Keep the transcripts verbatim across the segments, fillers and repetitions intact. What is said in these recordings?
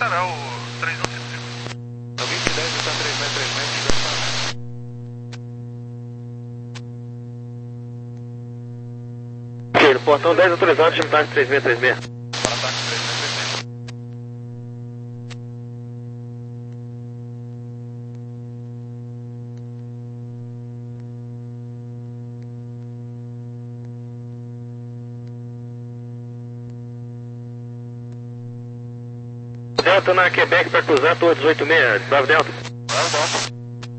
Será o três um cinco cinco. No vinte e dez, está três seis três seis, Ok, no portão dez autorizado, chama táxi três seis três seis. para táxi três seis três seis. Delta na Quebec para cruzar, Torre dezoito seis, Bravo Delta. Bravo Delta.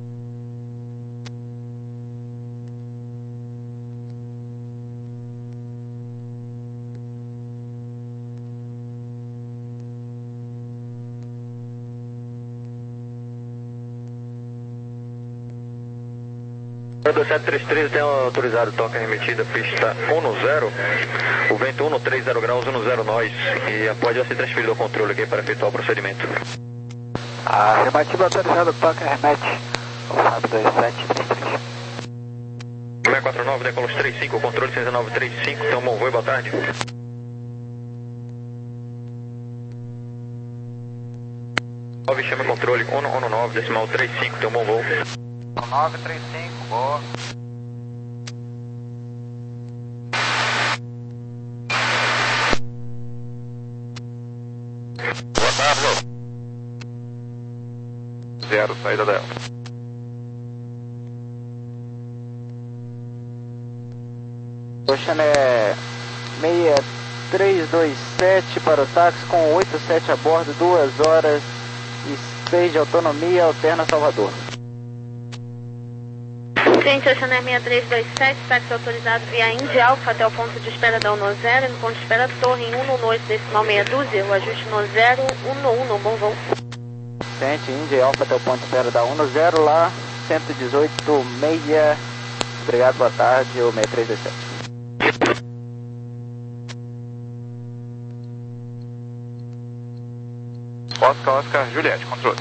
dois sete três três tem autorizado, toca remetida, pista um zero, o vento um três zero graus, um zero nós, e após já ser transferido ao controle aqui para efetuar o procedimento. Afirmativo autorizado, toca remete, o Fábio dois sete três três. seis quatro nove, decolos trinta e cinco, controle seis nove três cinco, tem um bom voo, boa tarde. nove, chama controle um um nove, decimal trinta e cinco, tem um bom voo. nove três cinco, boa. Boa tarde. Zero, saída dela. Ocean é seis três dois sete para o táxi com oito sete a bordo, duas horas e seis de autonomia, alterna Salvador. Gente, Ocean Air seis três dois sete, táxi autorizado via Indy Alpha até o ponto de espera da um zero, no ponto de espera Torre em um dois decimal meia dúzia, o ajuste no zero um um, bom voo. Sente Indy Alpha até o ponto de espera da um zero lá, cento e dezoito meia, obrigado, boa tarde, o seis três dois sete. Oscar, Oscar, Juliette, controle.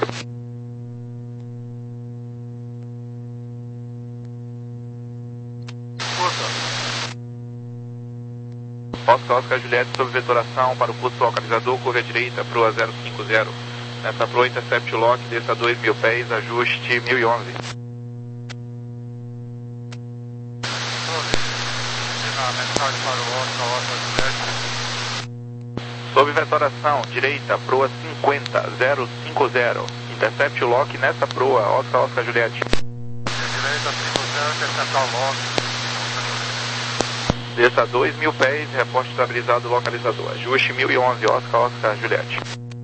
Oscar, Oscar, Juliette, sob vetoração para o curso localizador, curva à direita, proa zero cinco zero. Nessa proa, intercept lock, desça dois mil pés, ajuste mil e onze. Mensagem para o Oscar, Oscar, Juliette. Sob vetoração, direita, proa cinquenta, zero cinco zero. Intercept lock nessa proa, Oscar, Oscar, Juliette. Direita, cinco zero, interceptar lock. Desça dois mil pés, reporte estabilizado localizador. Ajuste mil e onze, Oscar, Oscar, Juliette.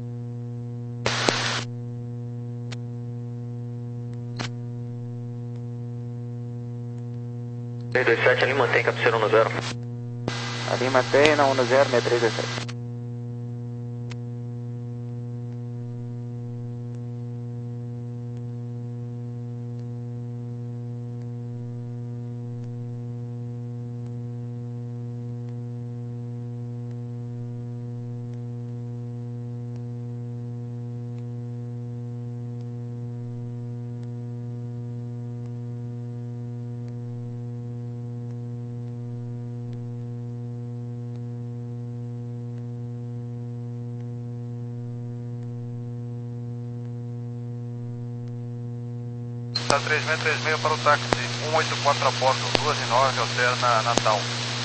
três dois sete, ali mantém captura um zero. Ali mantém na um zero, seis três dois sete. Está três seis três seis para o táxi, um oito quatro a bordo, duas e nove, alterna Natal.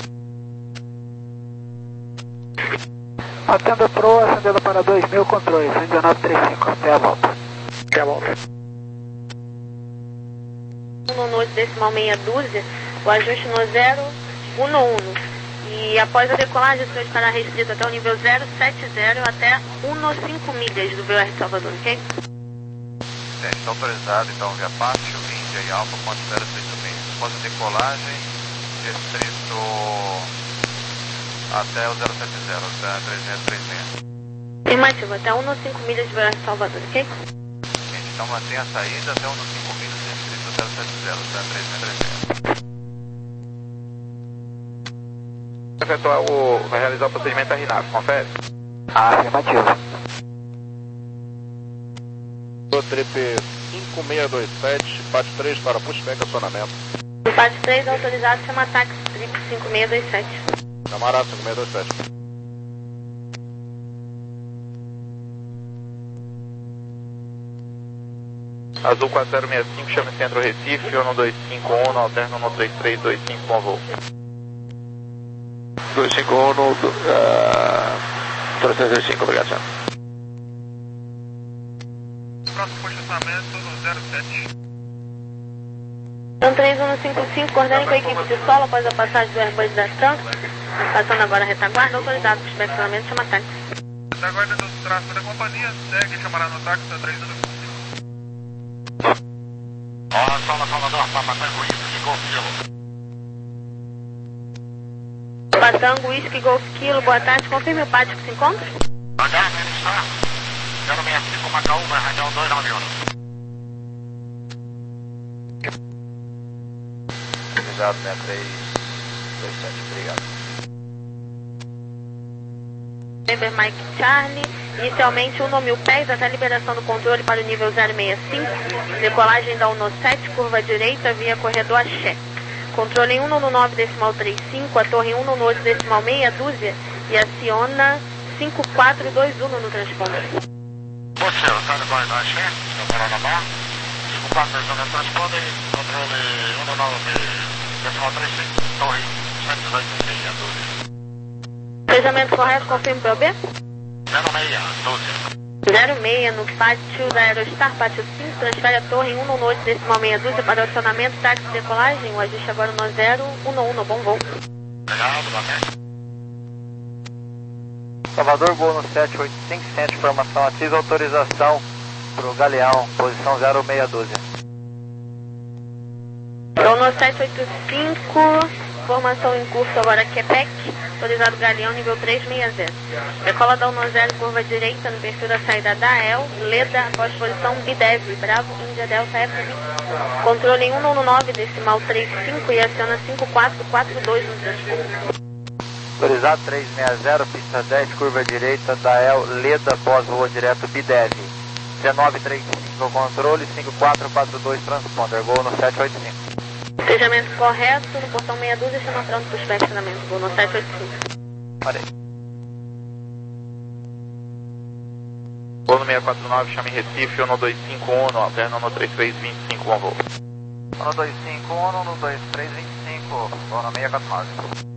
Atenda proa, acendendo para dois mil, controle, cento e dezenove trinta e cinco, até a volta. Até a volta. um dois decimal meia dúzia, o ajuste no zero um um. E após a decolagem, o senhor estará restrito até o nível zero sete zero até um cinco milhas do V O R de Salvador, ok? Gente, está autorizado, então, via Pátio, Índia e Alfa, ponto zero seis meio. Após a decolagem, restrito até o zero sete zero, até três seis três seis. Afirmativo, até um cinco milhas do V O R de Salvador, ok? Gente, então mantém a saída até um cinco milhas, restrito zero sete zero, até três seis três seis. Efetuar o... vai realizar o procedimento R N A V, confere? Afirmativo. Trip cinco seis dois sete, P A T três para pushback acionamento. O P A T três autorizado, chama táxi Trip cinco seis dois sete. Camarada cinco seis dois sete. Azul quatro zero seis cinco, chame Centro Recife, um dois cinco um, alterno um três três dois cinco, bom voo. dois cinco um, uh, três três dois cinco, obrigado, senhor. Próximo posicionamento no zero sete. Então três um cinco cinco, coordene com a equipe de solo após a passagem do Airbus da TAM. Passando agora a retaguarda, autorizado para o inspecionamento, chama táxi. Retaguarda do tráfego da companhia, segue chamará no táxi da três um cinco cinco. Olá, Sala Salvador, Papa Tango Whisky Golf Kilo. Papa Tango Whisky Golf Kilo, boa tarde, confirme o pátio que se encontra? H, ele está. zero seis cinco Macau, vai radial dois nove um. Obrigado, seis três dois sete, obrigado. Denver Mike Charlie, inicialmente um mil pés até a liberação do controle para o nível zero seis cinco, decolagem da UNO sete, curva direita via corredor Axé. Controle em um nove decimal trinta e cinco, a torre um oito decimal meia dúzia e aciona cinco quatro dois um no transponder. Você, o cara vai no Axé, está parando a barra, cinco quatro dois um no transponder, controle um nove decimal trinta e cinco, torre cento e oito meia dúzia. Fechamento correto, confirme P O B? zero seis doze. zero seis no pátio da Aerostar, pátio cinco, transfere a torre em um oito decimal meia dúzia para o acionamento, táxi de decolagem, o ajuste agora no zero um um, bom voo. Obrigado, boa tarde. Salvador, voo no sete oito cinco, centro de formação ativa, autorização para o Galeão, posição zero seis dúzia. Voo no sete oito cinco, formação em curso agora Quebec, autorizado Galeão, nível três seis zero. Decola da UNO zero, curva direita, no perfil da saída da A E L, Leda, após posição Bidev, Bravo, Índia Delta, F vinte. Controle em um nove decimal trinta e cinco e aciona cinco quatro quatro dois no transporte. Autorizado três seis zero, pista dez, curva direita da A E L, Leda, pós-voo direto Bidev. dezenove trinta e cinco controle, cinco quatro quatro dois transponder, voo no sete oito cinco. Fechamento correto, no portão meia dúzia, chama pronto para o inspecionamento, voo no sete oito cinco. Parei. Voo no seis quatro nove, chame Recife, um dois cinco um, alterno um três três dois cinco, bom voo. um dois cinco um, um dois três dois cinco, voo no seis quatro nove.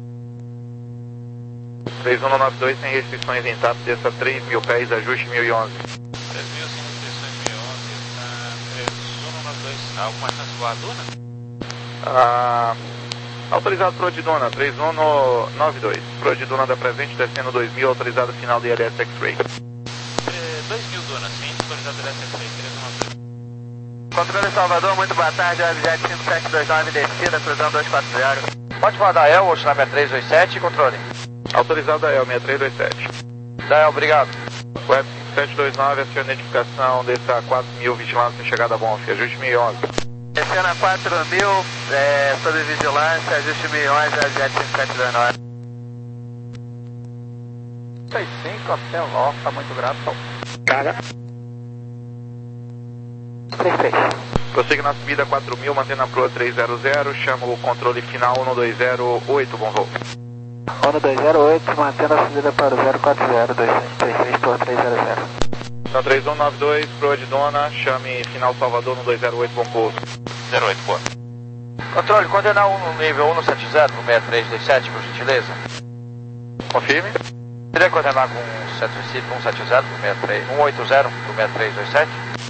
três um nove dois, sem restrições em TAP, desça três mil pés, ajuste mil e onze. três mil sem restrições mil e onze, está três um nove dois, alguma chance de voar a Duna? Ah, autorizado Pro de Duna, três um nove dois. Pro de Duna da presente, descendo dois mil, autorizado final de I L S X-Ray. dois mil Duna, sim, autorizado I L S X-Ray, três um nove dois. Controle Salvador, muito boa tarde, Webjet cinco sete dois nove, descida, cruzando dois quatro zero. Pode falar da E L, vou chamar seis três dois sete, controle. Autorizado da E L, seis três dois sete. Da E L, obrigado. Web cinco sete dois nove, aciona a identificação, desça quatro mil, vigilância, chegada a bom, ajuste mil e onze. Descendo a quatro mil, é, sob vigilância, ajuste mil e onze, Webjet cinco sete dois nove. trinta e cinco, até o Ló, tá muito grato. Cara. três três. Prossiga na subida quatro mil, mantendo a proa três zero zero, chama o controle final um dois zero oito, bom voo. um dois zero oito, mantendo a subida para o zero quatro zero, dois três três por três zero zero. Então três um nove dois, proa de Dona, chame final Salvador um dois zero oito, bom pouso. zero oito, boa. Controle, condenar um no nível um sete zero para o seis três dois sete, por gentileza. Confirme. Poderia coordenar com um sete zero para o seis três, um oito zero para o seis três dois sete?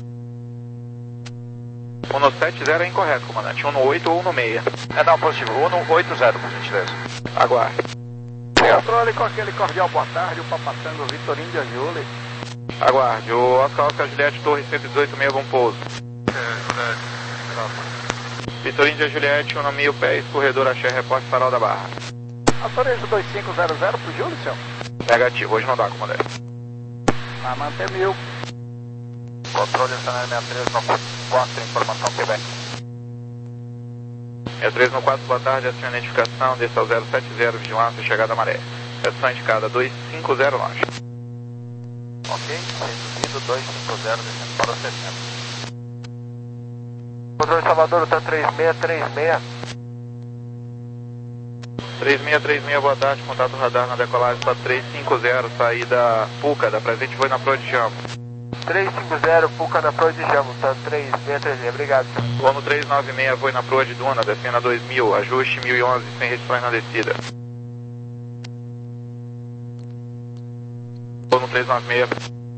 um no sete zero é incorreto, comandante. um no oito ou um no seis. É, não, positivo. um no oito zero, por gentileza. Aguarde. Controle com aquele cordial boa tarde, o Papatango Vitor Índia Júlia. Aguarde. O Oscar Oscar Juliette, torre cento e dezoito, meio, bom pouso. Vitor Índia Juliette, um no mil pés, corredor Axé, reporte farol da Barra. Autoriza dois cinco zero zero pro Júlio, senhor? Negativo, hoje não dá, comandante. Vai manter mil. Controle seis três no quatro, informação Quebec. seis três no quatro, boa tarde, aciona a identificação, desça ao zero sete zero, vigilância, chegada a maré. Redução indicada dois cinco zero nove. Ok, reduzido dois cinco zero, descendo para o sessenta. Controle Salvador, está três seis três seis. três seis três seis, boa tarde, contato radar na decolagem para três cinco zero, saída Puca, da presente foi na proa de Jambo. três cinco zero, Puca na proa de Jambo, tá três seis três seis, obrigado, senhor. Ono três nove seis, foi na proa de Duna, descendo a dois mil, ajuste mil e onze, sem restrições na descida. Ono três nove seis.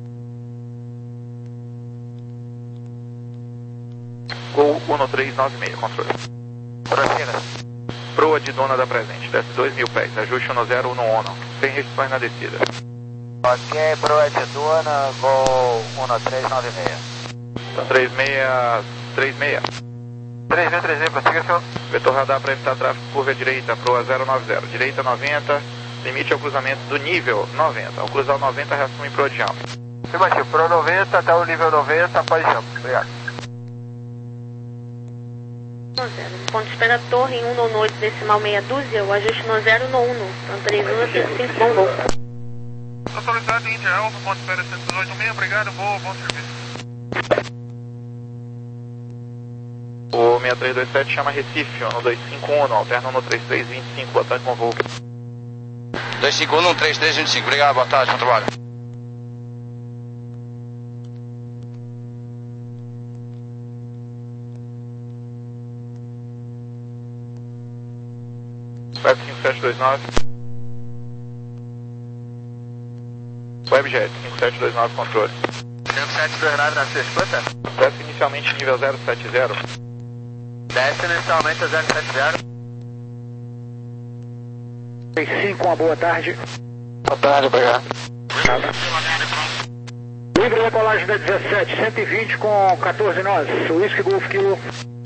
Gol Ono três nove seis, controle. Brasília. Proa de Duna da presente, desce dois mil pés, ajuste um zero um Ono, sem restrições na descida. Ok, proa de Duna, Gol Ono três nove seis. Tá três seis três seis. três seis três seis, prossiga, senhor. Vetor radar para evitar tráfego, curva direita, proa zero nove zero, direita noventa, limite ao cruzamento do nível noventa. Ao cruzar o noventa, reassume proa de Jambo. Afirmativo, proa noventa até o nível noventa, após Jambo, obrigado. Ponto de espera torre em um oito decimal meia dúzia, o ajuste no zero no um, então três um cinco cinco, bom voo. Autorizado Índia Alfa, ponto de espera cento e dezoito seis, obrigado, boa, bom serviço. O seis três dois sete chama Recife, Ono dois cinco um, alterna Ono três três vinte e cinco, boa tarde, bom voo. dois cinco um, três três vinte e cinco, obrigado, boa tarde, bom trabalho. Web cinco sete dois nove. Webjet cinco sete dois nove, controle. cinco sete dois nove na sua escuta. Desce inicialmente nível zero sete zero. Desce inicialmente a zero sete zero. cinco, uma boa tarde. Boa tarde, obrigado. Livre decolagem da dezessete, cento e vinte com quatorze nós, Whisky Golf Kilo.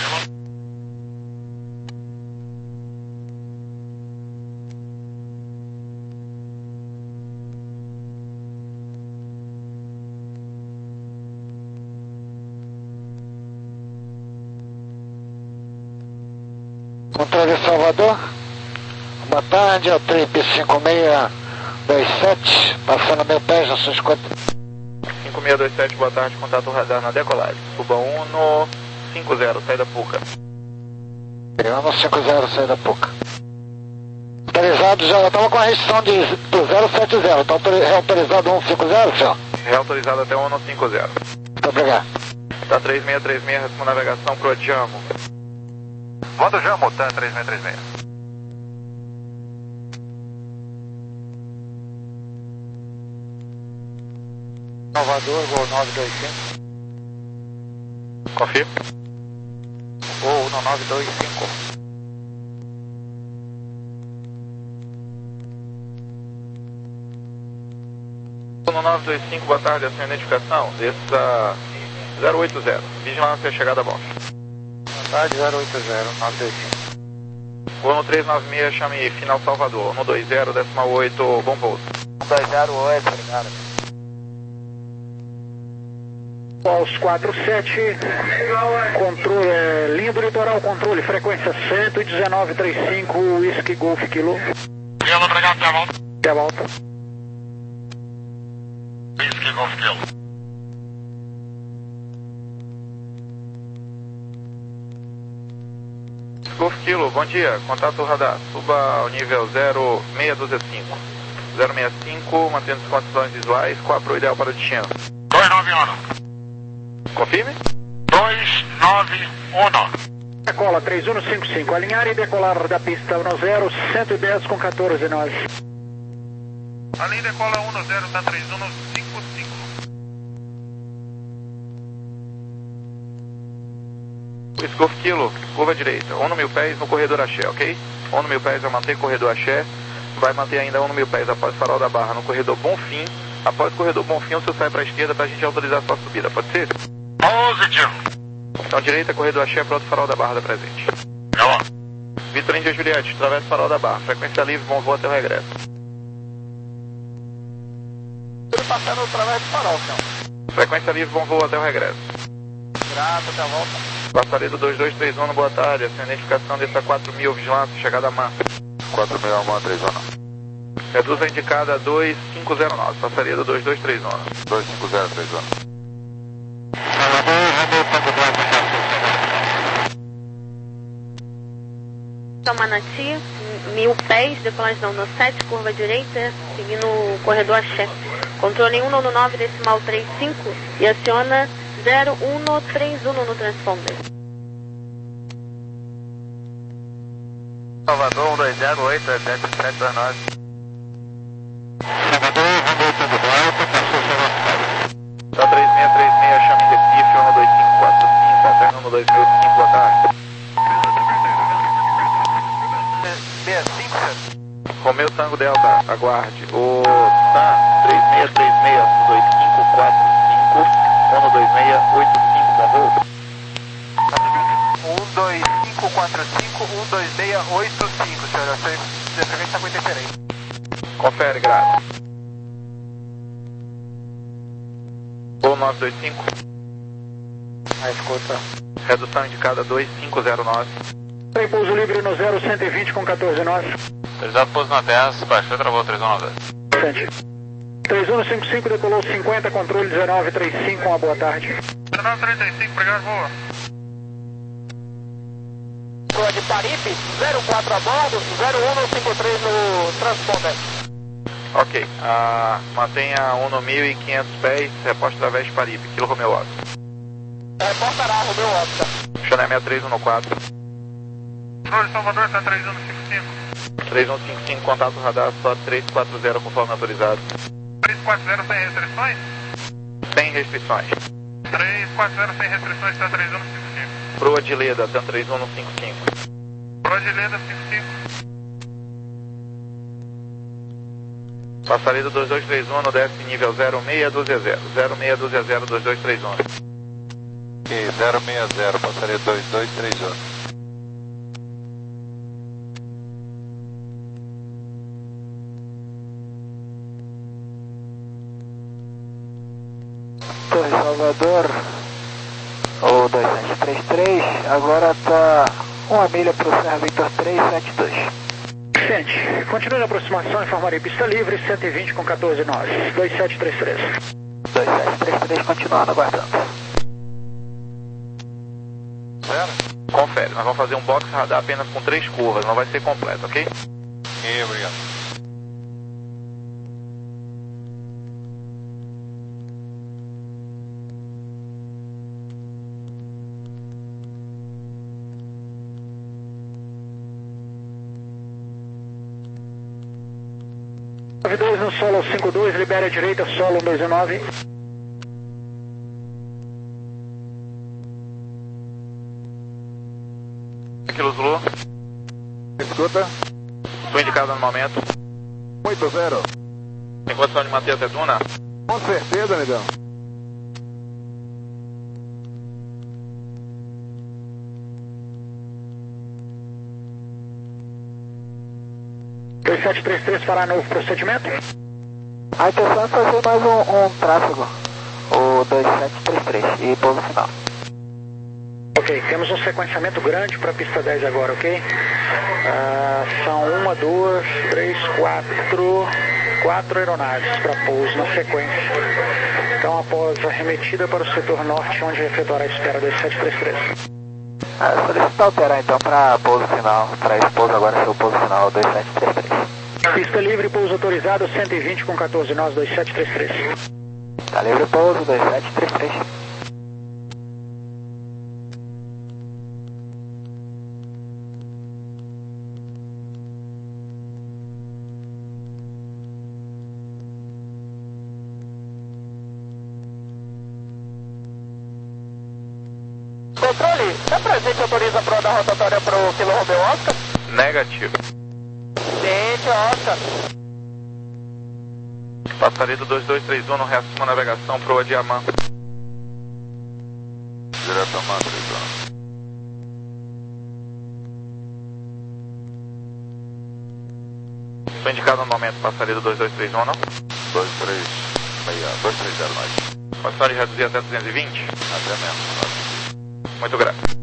Controle Salvador, boa tarde, é o Trip cinco seis dois sete, passando mil pés na sua escuta. cinco seis dois sete, boa tarde, contato radar na decolagem. Suba um no cinco zero, sai da Puca. um cinco zero, sai da Puca. Autorizado, já estava com a restrição de, do zero sete zero, está reautorizado um cinco zero, senhor? Reautorizado até o Ono cinco zero. Muito obrigado. Tá três seis três seis, com navegação pro Jambo. Manda o Jambo, tá três seis três seis. Salvador, Gol nove dois cinco. Confirma. Gol nove dois cinco. Ono nove dois cinco, boa tarde, a sua identificação, desça zero oito zero. Vigilância, chegada a bordo. Boa tarde, zero oito zero, nove dois cinco. Ono três nove seis, chame final Salvador. Ono dois zero, décima oito, bom voo. um dois zero oito, obrigado. Aos quatro sete, controle, é, linha do litoral, controle, frequência cento e dezenove trinta e cinco, Whisky Golf Kilo. Kilo, obrigado, até a volta. Até a volta. Whisky Golf Kilo. Golf Kilo, bom dia, contato radar, suba ao nível zero seis dois cinco. zero seis cinco, mantendo as condições visuais, qual a proa ideal para o destino? dois nove um. Confirme? dois nove um. Decola três um cinco cinco, alinhar e decolar da pista um zero, cento e dez com quatorze nós. A linha decola um zero, tá três um cinco cinco. Golf Kilo, curva direita, Ono mil pés no corredor Axé, ok? Ono mil pés vai manter corredor Axé, vai manter ainda Ono mil pés após farol da Barra no corredor Bonfim. Após o corredor Bonfim, o senhor sai para a esquerda para a gente autorizar a sua subida, pode ser? Positivo. Então, direita, corredor Axé, para outro farol da Barra da presente. Não. Vitor Índia Juliette, atravessa o farol da Barra, frequência livre, bom voo até o regresso. Tudo passando através do farol, senhor. Frequência livre, bom voo até o regresso. Grato, até a volta. Passaredo dois dois três um, boa tarde, a sua identificação dessa quatro mil, vigilância, chegada a M A N. quatro mil, uma três um. Reduz a indicada dois cinco zero nove, passaria do dois dois três um. dois cinco zero três um. Então, Manati, mil pés, decolagem da Ono sete, curva direita, seguindo o corredor Axé. Controle um nove nove decimal trinta e cinco e aciona zero um três um no transponder. Salvador um dois zero oito sete sete dois nove. Salvador, vamos oitenta do alto, passou o zero. Tá três seis três seis, chama em Recife, um dois cinco quatro cinco, alterna um dois mil cinco, boa tarde. sessenta e cinco, Romeu Tango Delta, aguarde. O Sam três seis três seis, um dois cinco quatro cinco, um dois seis oito cinco, bom voo. um dois cinco quatro cinco, um dois seis oito cinco, senhor, a frequência está com interferência. Confere, graças. Voo nove dois cinco. A escuta. Redução indicada dois cinco zero nove. Tem pouso livre no zero cento e vinte com quatorze nós. Autorizado pouso na dez, baixou, travou três um nove dez. Sente. três um cinco cinco, decolou cinquenta, controle dezenove trinta e cinco, uma boa tarde. dezenove trinta e cinco, obrigado, voa. Proa de Paripe, zero quatro a bordo, zero um cinco três no transponder. Ok, ah, mantenha um no mil e quinhentos pés, reposta através de Paripe, Kilo Romeu Oscar. Reportará, Romeu Oscar. Chané sessenta e três um no quatro. Controle Salvador, está três um cinco cinco. três um cinco cinco, contato radar, S O T três quatro zero, conforme autorizado. três quatro zero sem restrições? Sem restrições. três quatro zero sem restrições, está três um cinco cinco. Proa de Leda, T A M três um cinco cinco. Proa de Leda cinco cinco. Passarida dois dois três um no D F nível zero seis dois zero, zero seis dois zero dois dois três um. Ok, zero seis zero, passaria dois dois três um. Torre Salvador, o dois sete três três, agora está uma milha para o Serra Victor três sete dois. Sente. Continue a aproximação, informarei pista livre, cento e vinte com quatorze nós. dois sete três três. dois sete três três, continuando aguardando. Zero? Confere, nós vamos fazer um box radar apenas com três curvas, não vai ser completo, ok? Ok, obrigado. nove dois no solo cinco dois, libera a direita, solo um dois nove. Kilo Zulu. Escuta. Estou indicado no momento. oito zero. Tem condição de manter até Duna? Com certeza, negão. dois sete três três para novo procedimento. A intenção é fazer mais um, um tráfego, o dois sete três três, e pouso final. Ok, temos um sequenciamento grande para a pista dez agora, ok? Ah, são uma, duas, três, quatro, quatro aeronaves para pouso na sequência. Então, após a remetida para o setor norte, onde efetuará a espera dois sete três três. Ah, solicitar alterar então para pouso final, para esse pouso agora ser o pouso final dois sete três três. Pista livre, pouso autorizado, cento e vinte com quatorze nós, dois sete três três. Tá livre pouso dois sete três três. Controle, está presente, autoriza a proa da rotatória para o Kilo Romeu Oscar? Negativo. Sente, Oscar. Passarida dois dois três um no resto navegação, proa Diamant. Direto a Madrid, Estou indicado no momento, passarida dois dois três um, não? dois três seis, dois três zero mais. Condição de reduzir até duzentos e vinte? Até mesmo. Muito grato.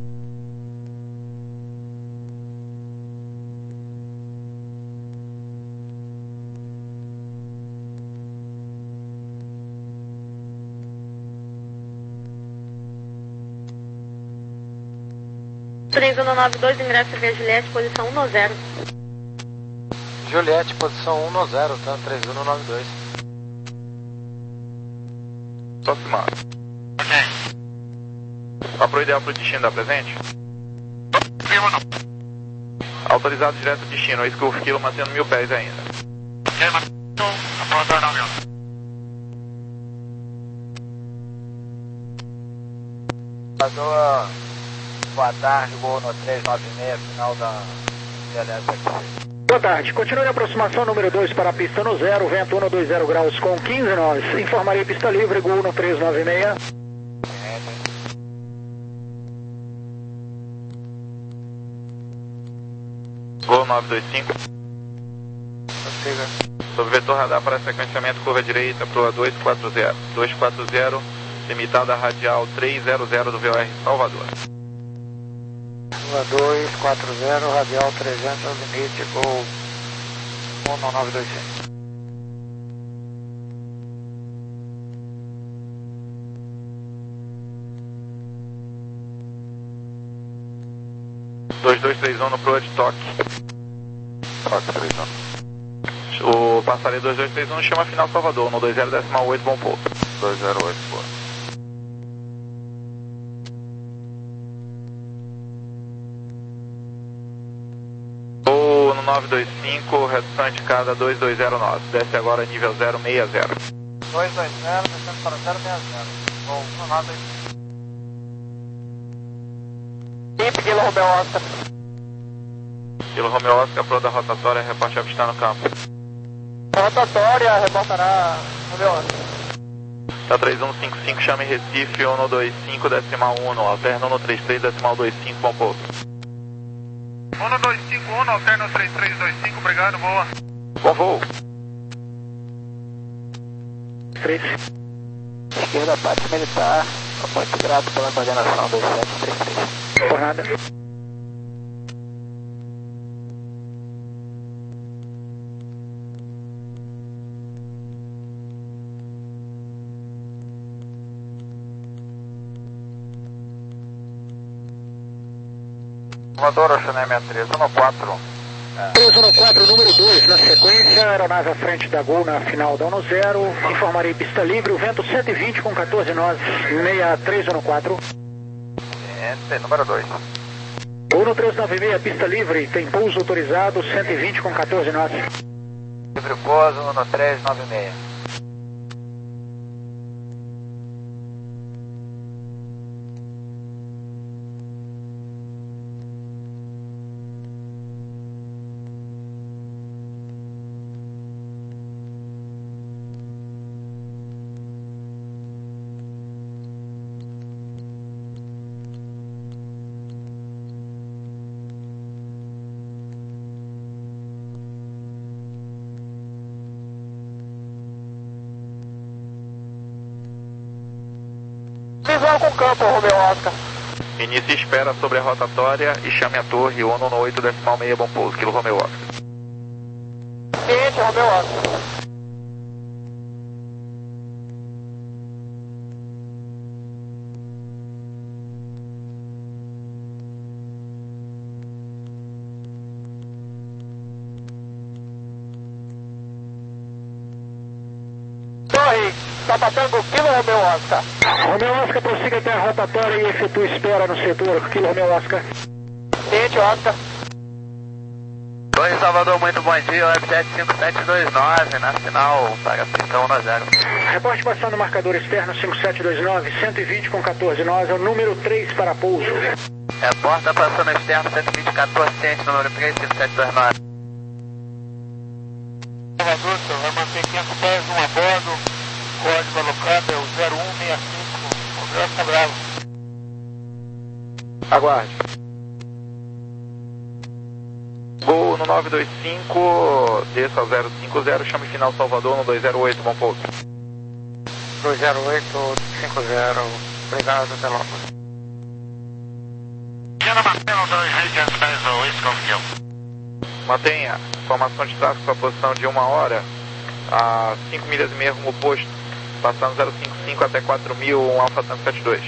três um nove dois, ingresso via Juliette, posição um zero. Juliette, posição um zero, tá? três um nove dois. Aproximando. Ok. Tá pro ideal pro destino da presente? Vivo não. Autorizado direto destino, isso que o quilo mantendo mil pés ainda. Ok, mas após dois nove um. Passador, boa tarde, gol no três nove seis, final da G L S aqui. Boa tarde, continue a aproximação número dois para a pista no zero, vento um dois zero graus com quinze nós. Informarei pista livre, gol no três nove seis. Gol nove dois cinco. Sobre vetor radar para sequenciamento curva direita para o dois quatro zero. dois quatro zero, limitada radial trezentos do V O R Salvador. dois quatro zero, radial trezentos, limite, gol um nove dois cinco. dois dois três um no proa de toque. Toque três um. O passarinho dois dois três um chama final Salvador, no dois zero decimal oito, bom pouso. dois zero oito, boa. Ou no nove dois cinco, restante cada dois dois zero nove. Desce agora nível zero seis zero. dois dois zero, descendo para zero seis zero. Gol um nove dois cinco. Pip, Kilo Romeo Oscar. Kilo Romeo Oscar, proa da rotatória, reporte avistar no campo. Rotatória, reportará Romeo Oscar. Tá três um cinco cinco, chame Recife, um dois cinco, decimal um, alterna um três três, decimal dois cinco, bom pouso. um dois cinco um, alterna três três dois cinco, obrigado, boa. Bom voo. três. Esquerda, parte militar. Muito grato pela coordenação dois sete três três. Por nada. Voador, Oceanemia três um quatro. três um quatro, número dois, na sequência, aeronave à frente da Gol na final da um zero. Informarei pista livre, o vento cento e vinte com quatorze nós, seis três um quatro. Ente, número dois. Gol no três nove seis, pista livre, tem pouso autorizado, cento e vinte com quatorze nós. Livre pouso no três nove seis. Visão com campo, Romeo Oscar. Inicie espera sobre a rotatória e chame a torre um oito decimal seis, bom pouso, Kilo Romeo Oscar. Ciente, Romeo Oscar. Torre, Tapatango, Kilo Romeo Oscar. Romeo Oscar, prossiga até a rotatória e efetue espera no setor, Kilo Romeo Oscar. Ciente, Oscar. Torre Salvador, muito bom dia, web sete cinco sete dois nove, na final para a pista um zero. Reporte passando marcador externo cinco sete dois nove, cento e vinte com quatorze nós, é o número três para pouso. Reporta passando externo cento e vinte, quatorze, ciente, número três, cinco sete dois nove. Salvador, senhor, vai manter quinhentos pés, um a bordo, código alocado é o zero um seis cinco, Congresso Bravo. Aguarde. Gol no nove dois cinco, desça ao zero cinco zero, chame final Salvador no dois zero oito, bom pouso. dois zero oito cinco zero, obrigado, até logo. Chama Marcelo dois mil e quinhentos pés, o Isconfield. Mantenha formação de tráfego para a posição de uma hora a cinco milhas e meia rumo oposto, passando zero cinco cinco até quatro mil, um Alfa Tango setenta e dois.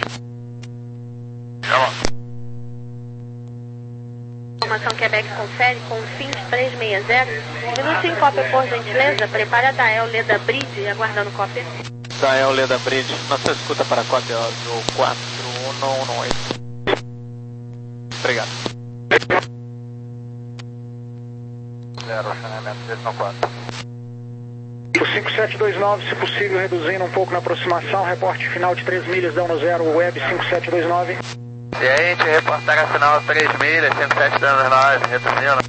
Informação Quebec confere com fins três seis zero. Minuto em cópia, por gentileza. Prepare a Dael Leda Bridge, aguardando cópia. Dael Leda Bridge, nossa escuta para Cópia Azul quatro um um oito. Obrigado. Zero, acionamento decisão quatro. O cinco sete dois nove, se possível, reduzindo um pouco na aproximação, reporte final de três milhas da um zero, Web cinco sete dois nove. Ciente, reportar a final três milhas, cinco sete dois nove, reduzindo.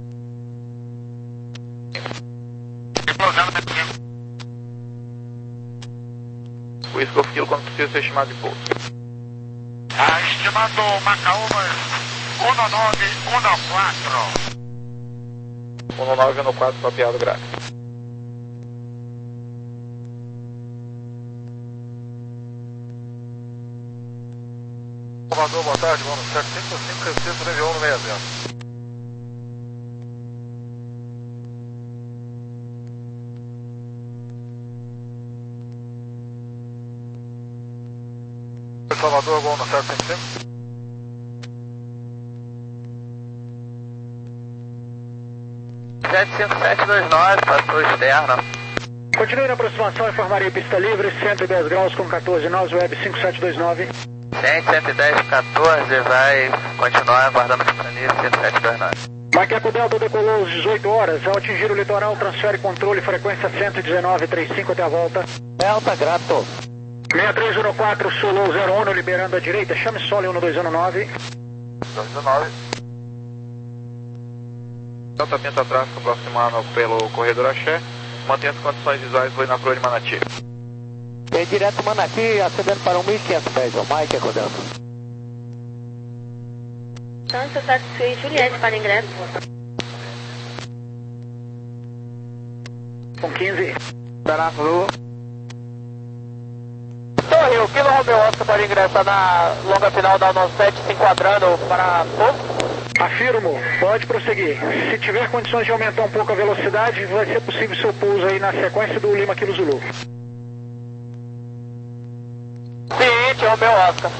O Golf Kilo quando precisa ser estimado de pouso. Ah, estimado Macaú um nove um quatro. um nove um quatro, copiado gráfico. Salvador, boa tarde, vamos sete cinco cinco, receita nível um no seis zero. Salvador, gol no sete cinco cinco. sete cinco sete dois nove, passou externo. Continue na aproximação, informaria pista livre, cento e dez graus com quatorze nós, Web cinco sete dois nove. cento e dez, quatorze, vai continuar aguardando pista livre, cinco sete dois nove. Macaco Delta decolou às dezoito horas, ao atingir o litoral, transfere controle, frequência cento e dezenove, trinta e cinco até a volta. Delta, grato. seis três um quatro, Solo zero um, liberando a direita, chame solo um dois um nove. dois um nove. Delta tenta tráfego aproximando pelo corredor Axé, mantém as condições visuais, foi na Flor de Manati. Vem direto Manati, ascendendo para um mil e quinhentos pés, o Mike é Delta. Santa Satisfeita e Juliette para ingresso. Com quinze. Taraflu. Torre, o Kilo Romeo Oscar pode ingressar na longa final da nosso sete, se enquadrando para pouso? Afirmo, pode prosseguir. Se tiver condições de aumentar um pouco a velocidade, vai ser possível seu pouso aí na sequência do Lima Kilo Zulu. Ciente, Romeo Oscar.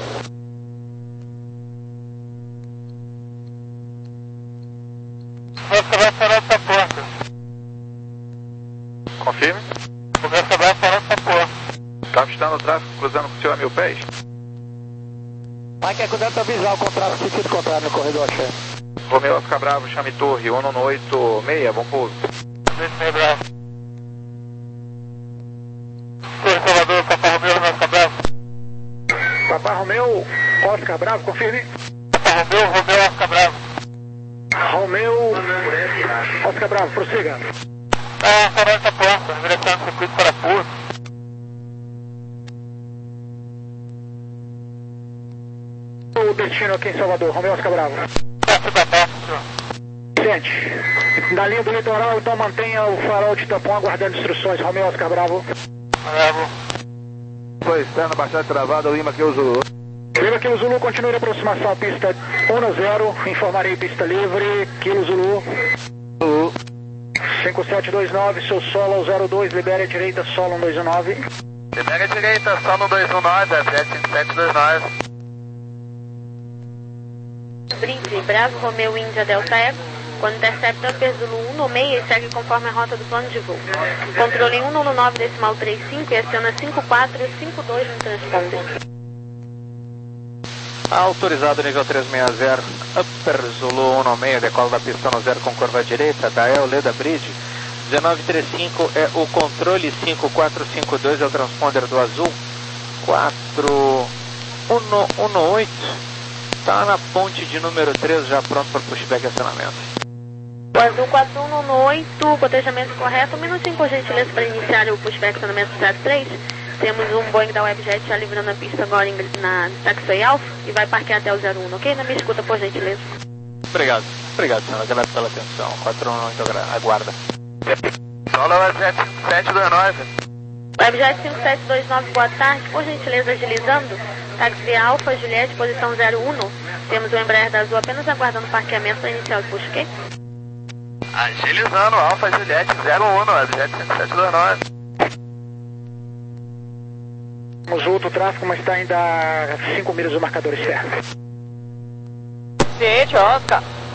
Você vai parar essa porta. Confirme. Você vai parar essa porta. Capitão do tráfego cruzando com o senhor a mil pés. Mike é Delta visual, contrato, sentido contrário no corredor Axé. Romeo Oscar Bravo, chame torre, um um oito seis, bom pouso. Desce Bravo. Torre Salvador, Papa Romeo, Oscar Bravo. Papá Romeu, Oscar Bravo, confirme. Papa Romeo, Romeo, Oscar Bravo. Romeu, Oscar Bravo, prossiga. Ah, parar essa porta, direção do circuito para pouso. O destino aqui em Salvador, Romeu Oscar Bravo. Sente. Na linha do litoral, então mantenha o farol de tampão aguardando instruções, Romeu Oscar Bravo. Bravo. Foi externo, bastante travado, Lima Kilo Zulu. Lima Kilo Zulu, continue a aproximação, pista um zero, informarei pista livre, Kilo Zulu. Zulu. cinco sete dois nove, seu solo zero dois, libere a direita, solo um dois um nove. Libere a direita, solo um dois um nove, até cinco sete dois nove. Bridge, Bravo, Romeo, Índia, Delta Eco. Quando intercepta Upper Zulu um no meio e segue conforme a rota do plano de voo. Controle um um nove decimal três cinco e aciona cinco quatro cinco dois no transponder. Autorizado nível trezentos e sessenta, Upper Zulu um seis, decola da pista um zero com curva direita, Dael Leda Bridge. dezenove trinta e cinco é o controle, cinco quatro cinco dois é o transponder do azul. quatro um um oito. Está na ponte de número três, já pronto para pushback e acionamento. O azul quatro um um oito, cotejamento correto. Um minutinho, por gentileza, para iniciar o pushback e acionamento zero três. Temos um Boeing da Webjet já livrando a pista agora na Taxiway Alpha e vai parquear até o zero um, ok? Na minha escuta, por gentileza. Obrigado. Obrigado, senhora. Agradeço pela atenção. quatro um um oito, aguarda. Solo Webjet cinco sete dois nove. Webjet cinco sete dois nove, boa tarde. Por gentileza, agilizando. Taxi Alfa, Juliette, posição zero um. Temos o Embraer da Azul apenas aguardando o parqueamento para iniciar o push, ok? Agilizando, Alfa Juliette zero um, Webjet cinco sete dois nove. Temos outro tráfego, mas está ainda a cinco milhas do marcador externo. Ciente, Oscar.